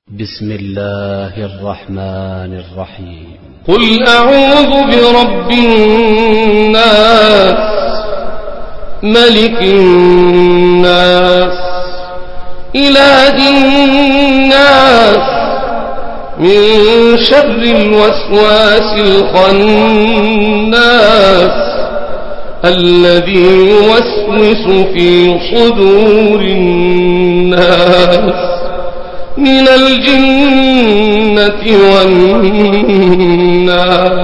بسم الله الرحمن الرحيم. قل أعوذ برب الناس ملك الناس إله الناس من شر الوسواس الخناس الذي يوسوس في صدور الناس من الجنة والناس.